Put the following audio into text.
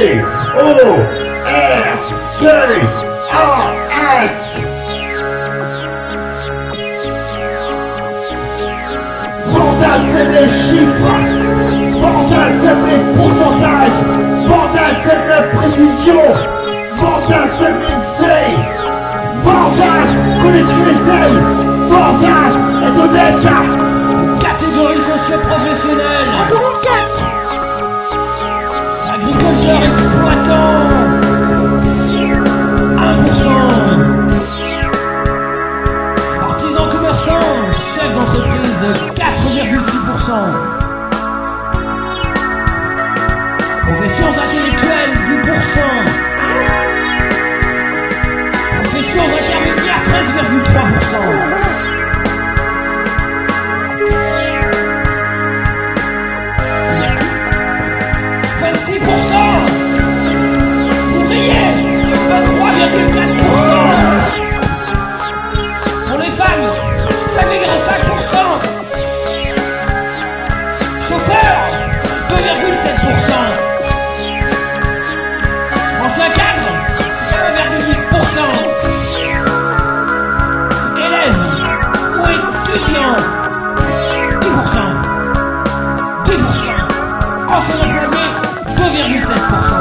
V-O-R-D-A-S. Vandal, c'est des chiffres. Vandal, c'est des pourcentages. Vandal, c'est de la précision. Vandal, c'est des faits. Vandal, connais-tu les essayes. Vandal est honnête. Catégorie socio-professionnelle. En 2004. Agriculteur exploitant. 1%. Artisan commerçant. Chef d'entreprise. 4,6%. Professions intellectuelles. 10%. Professions intermédiaires. 13,3%. 26%. Ouvriers, 23,4%. Pour les femmes, 5,5%. Chauffeurs, 2,7%. Anciens cadres, 1,8%. Élèves ou étudiants, 10%. 10%. Anciens employés, 2,7%.